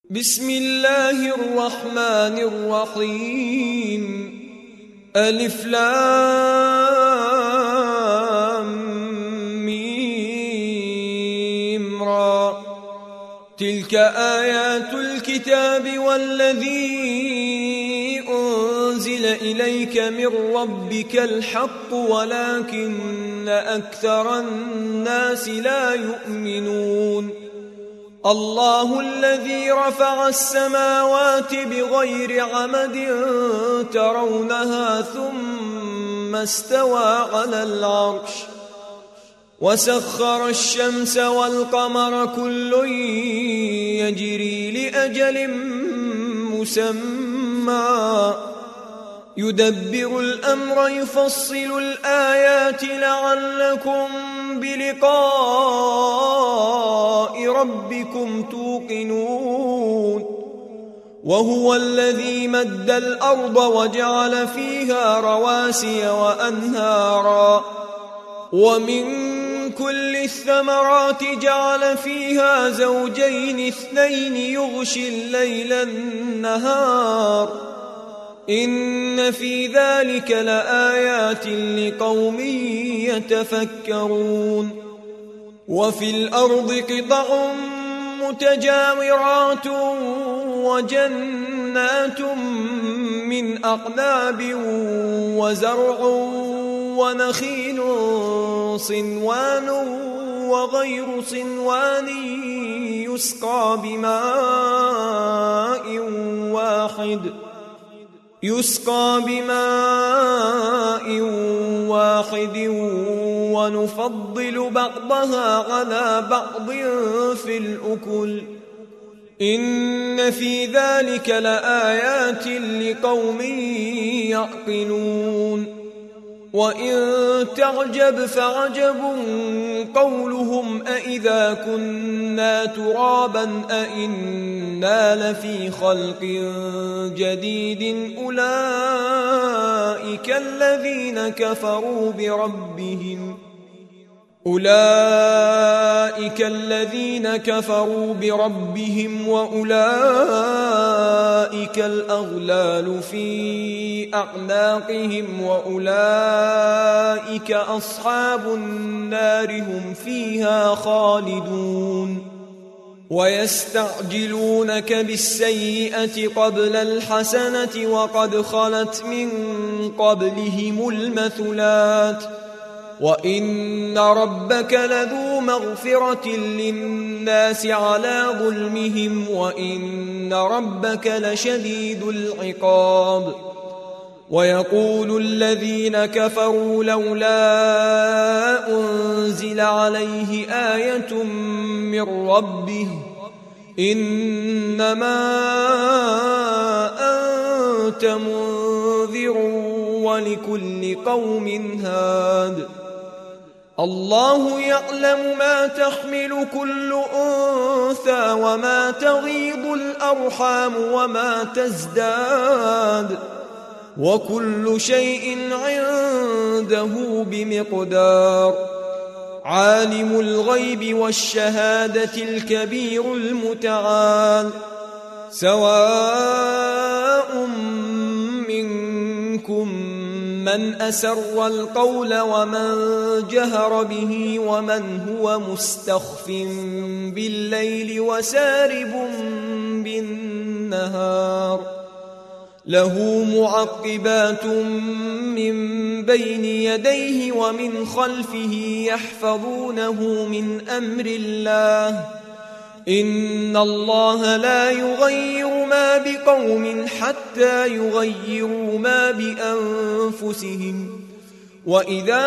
بسم الله الرحمن الرحيم. ألف لام ميم را. تلك آيات الكتاب والذي أنزل إليك من ربك الحق ولكن أكثر الناس لا يؤمنون. الله الذي رفع السماوات بغير عمد ترونها ثم استوى على العرش وسخر الشمس والقمر كل يجري لأجل مسمى يدبر الأمر يفصل الآيات لعلكم بلقاء ربكم توقنون. وهو الذي مد الأرض وجعل فيها رواسي وأنهارا ومن كل الثمرات جعل فيها زوجين اثنين يغشي الليل النهار إن في ذلك لآيات لقوم يتفكرون. وفي الأرض قطع متجاورات وجنات من أعناب وزرع ونخيل صنوان وغير صنوان يسقى بماء واحد ونفضل بعضها على بعض في الأكل إن في ذلك لآيات لقوم يعقلون. وإن تعجب فعجب قولهم أإذا كنا ترابا أإنا لفي خلق جديد أولئك الذين كفروا بربهم وأولئك الأغلال في أعناقهم وأولئك أصحاب النار هم فيها خالدون. ويستعجلونك بالسيئة قبل الحسنة وقد خلت من قبلهم المثلات وإن ربك لذو مغفرة للناس على ظلمهم وإن ربك لشديد العقاب. ويقول الذين كفروا لولا أنزل عليه آية من ربه إنما أنت منذر ولكل قوم هاد. الله يعلم ما تحمل كل أنثى وما تغيض الأرحام وما تزداد وكل شيء عنده بمقدار. عالم الغيب والشهادة الكبير المتعال. سواء منكم من أسر القول ومن جهر به ومن هو مستخف بالليل وسارب بالنهار له معقبات من بين يديه ومن خلفه يحفظونه من أمر الله إن الله لا يغير ما بقوم حتى يغيروا ما بأنفسهم وإذا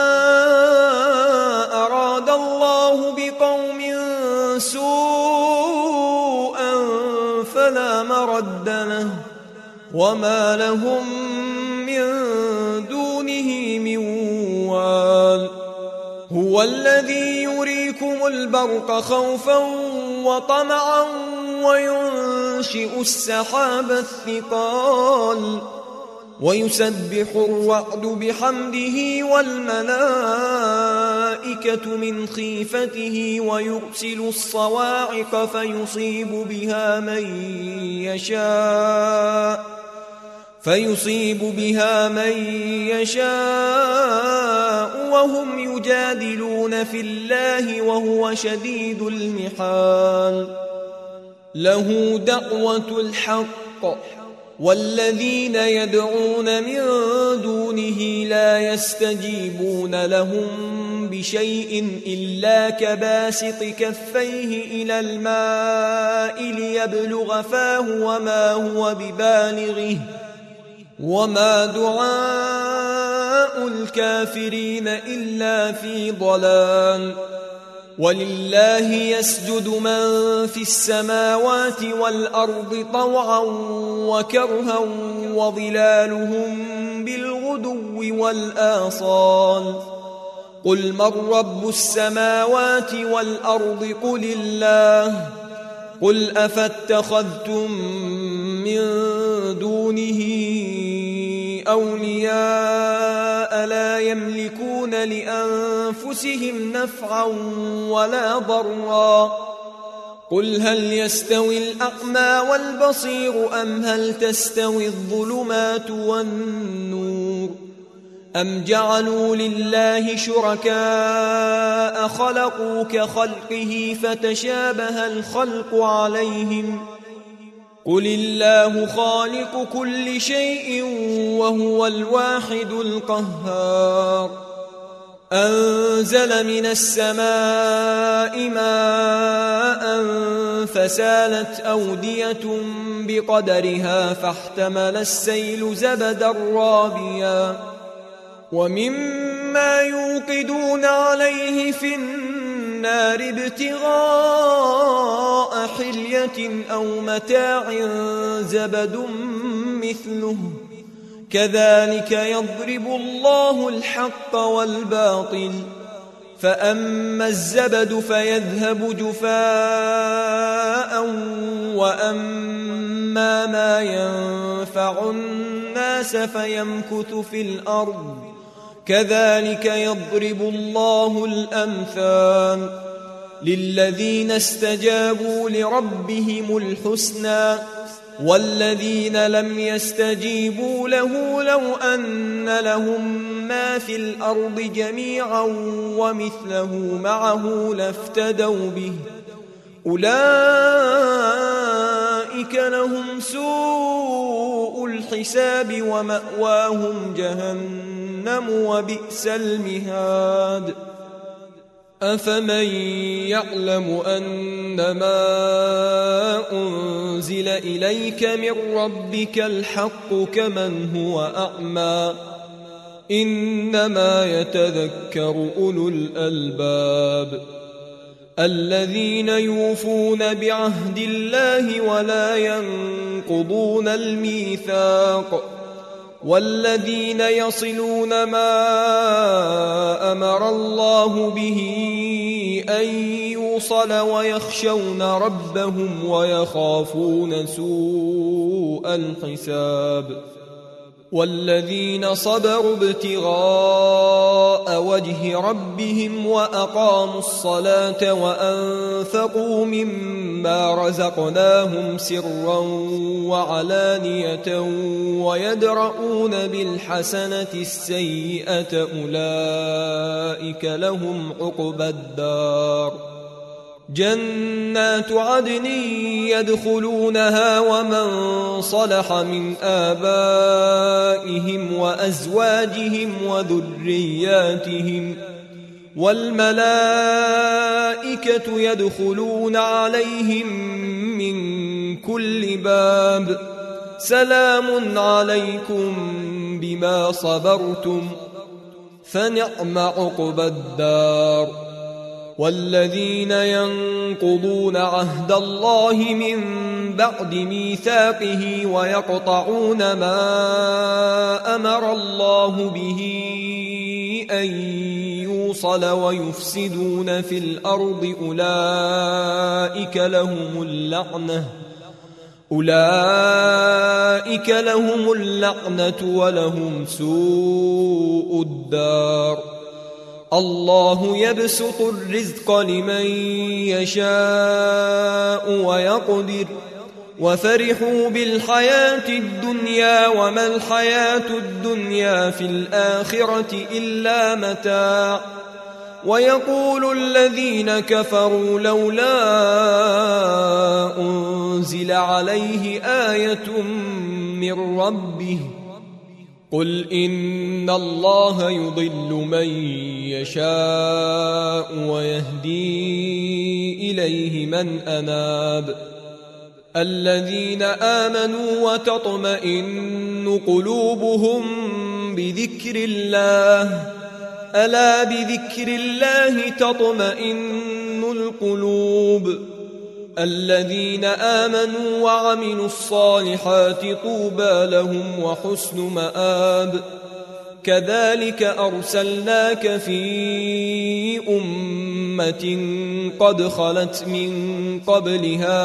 أراد الله بقوم سوءا فلا مرد له وما لهم من دونه من وال. هو الذي يريكم البرق خوفا وطمعا وينشئ السحاب الثقال ويسبح الرعد بحمده والملائكة من خيفته ويرسل الصواعق فيصيب بها من يشاء وهم يجادلون في الله وهو شديد المحال. له دعوة الحق والذين يدعون من دونه لا يستجيبون لهم بشيء إلا كباسط كفيه إلى الماء ليبلغ فاه وما هو ببالغه وما دعاء الكافرين إلا في ضلال. ولله يسجد من في السماوات والأرض طوعا وكرها وظلالهم بالغدو والآصال. قل من رب السماوات والأرض قل الله. قل أفاتخذتم من دونه أولياء لا يملكون لأنفسهم نفعا ولا ضرا. قل هل يستوي الأعمى والبصير أم هل تستوي الظلمات والنور أم جعلوا لله شركاء خلقوا كخلقه فتشابه الخلق عليهم. قل الله خالق كل شيء وهو الواحد القهار. أنزل من السماء ماء فسالت أودية بقدرها فاحتمل السيل زبدا رابيا ومما يوقدون عليه في النار ابتغاء حلية أو متاع زبد مثله كذلك يضرب الله الحق والباطل. فأما الزبد فيذهب جفاء وأما ما ينفع الناس فيمكث في الأرض كذلك يضرب الله الأمثال. للذين استجابوا لربهم الحسنى والذين لم يستجيبوا له لو أن لهم ما في الأرض جميعا ومثله معه لافتدوا به أولئك لهم سوء الحساب ومأواهم جهنم وبئس المهاد. أفمن يعلم أنما أنزل إليك من ربك الحق كمن هو أعمى إنما يتذكر أولو الألباب الذين يوفون بعهد الله ولا ينقضون الميثاق والذين يصلون ما أمر الله به أن يوصل ويخشون ربهم ويخافون سوء الحساب والذين صبروا ابتغاء وجه ربهم وأقاموا الصلاة وأنفقوا مما رزقناهم سرا وعلانية ويدرؤون بالحسنة السيئة أولئك لهم عقبى الدار جنات عدن يدخلونها ومن صلح من آبائهم وأزواجهم وذرياتهم والملائكة يدخلون عليهم من كل باب سلام عليكم بما صبرتم فنعم عقبى الدار. والذين ينقضون عهد الله من بعد ميثاقه ويقطعون ما أمر الله به أن يوصل ويفسدون في الأرض أولئك لهم اللعنة ولهم سوء الدار. الله يبسط الرزق لمن يشاء ويقدر وفرحوا بالحياة الدنيا وما الحياة الدنيا في الآخرة إلا متاع. ويقول الذين كفروا لولا أنزل عليه آية من ربه قل إن الله يضل من يشاء ويهدي إليه من أناب. الذين آمنوا وتطمئن قلوبهم بذكر الله ألا بذكر الله تطمئن القلوب. الذين آمنوا وعملوا الصالحات طوبى لهم وحسن مآب. كذلك أرسلناك في أمة قد خلت من قبلها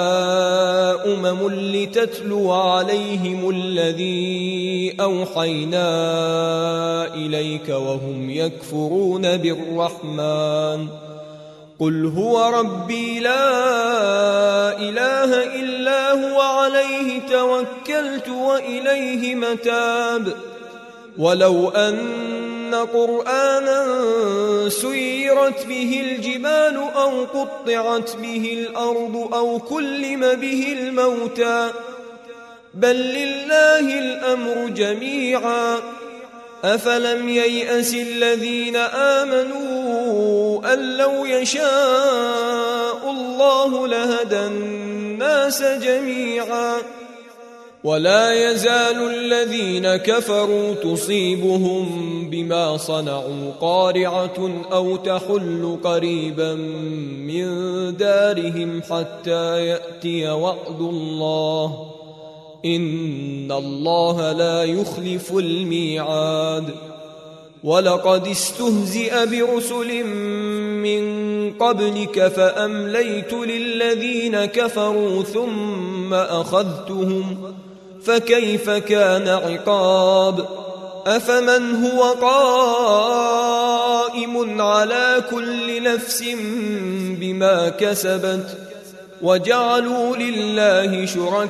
لتتلو عليهم الذي أوحينا إليك وهم يكفرون بالرحمن قل هو ربي لا إله إلا هو عليه توكلت وإليه متاب. ولو أن قرآنا سيرت به الجبال أو قطعت به الأرض أو كلم به الموتى بل لله الأمر جميعا أفلم ييأس الذين آمنوا أن لو يشاء الله لهدى الناس جميعا. ولا يزال الذين كفروا تصيبهم بما صنعوا قارعة أو تحل قريبا من دارهم حتى يأتي وعد الله إن الله لا يخلف الميعاد. ولقد استهزئ برسل من قبلك فأمليت للذين كفروا ثم أخذتهم فكيف كان عقاب. أفمن هو قائم على كل نفس بما كسبت وجعلوا لله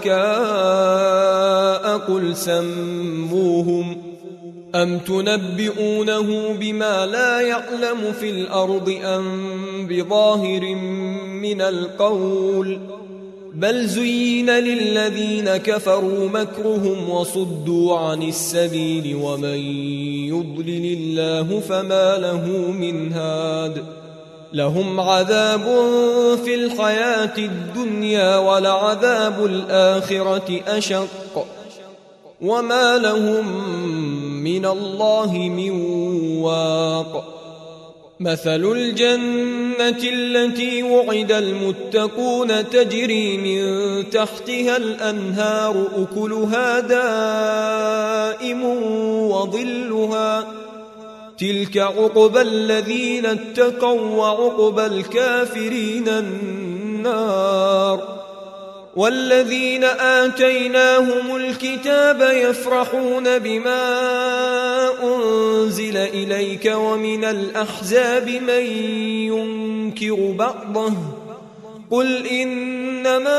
شركاء قل سموهم أم تنبئونه بما لا يعلم في الأرض أم بظاهر من القول بل زين للذين كفروا مكرهم وصدوا عن السبيل ومن يضلل الله فما له من هاد. لهم عذاب في الحياة الدنيا ولعذاب الآخرة أشق وما لهم من الله من واق. مثل الجنة التي وعد المتقون تجري من تحتها الأنهار أكلها دائم وظلها تلك عقبى الذين اتقوا وعقبى الكافرين النار. والذين آتيناهم الكتاب يفرحون بما أنزل إليك ومن الأحزاب من ينكر بعضه قل إنما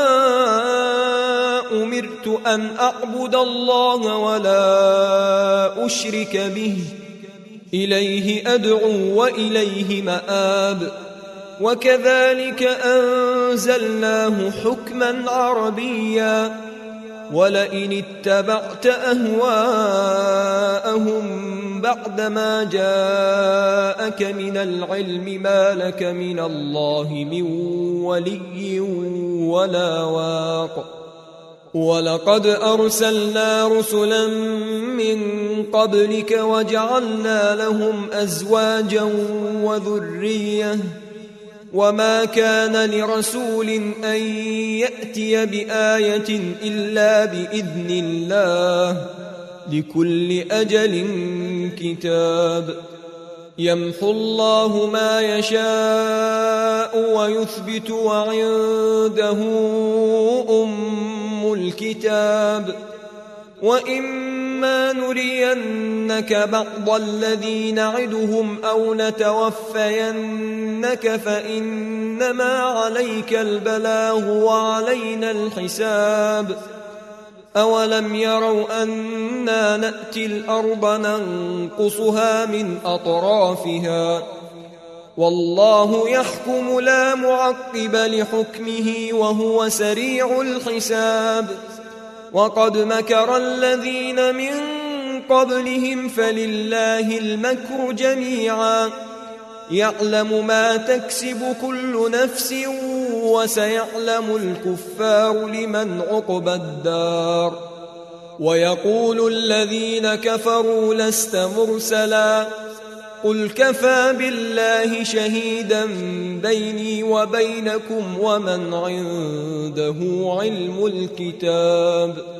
أمرت أن أعبد الله ولا أشرك به إليه أدعو وإليه مآب. وكذلك أنزلناه حكما عربيا ولئن اتبعت أهواءهم بعدما جاءك من العلم ما لك من الله من ولي ولا واق. ولقد أرسلنا رسلا من قبلك وجعلنا لهم أزواجا وذرية وما كان لرسول أن يأتي بآية إلا بإذن الله لكل أجل كتاب. يمحو الله ما يشاء ويثبت وعنده أم الكتاب وإما نرينك بعض الذي نعدهم أو نتوفينك فإنما عليك البلاغ وعلينا الحساب أولم يروا أنا نأتي الأرض ننقصها من أطرافها والله يحكم لا معقب لحكمه وهو سريع الحساب وقد مكر الذين من قبلهم فلله المكر جميعا يعلم ما تكسب كل نفس وسيعلم الكفار لمن عقبى الدار ويقول الذين كفروا لست مرسلا قل كفى بالله شهيدا بيني وبينكم ومن عنده علم الكتاب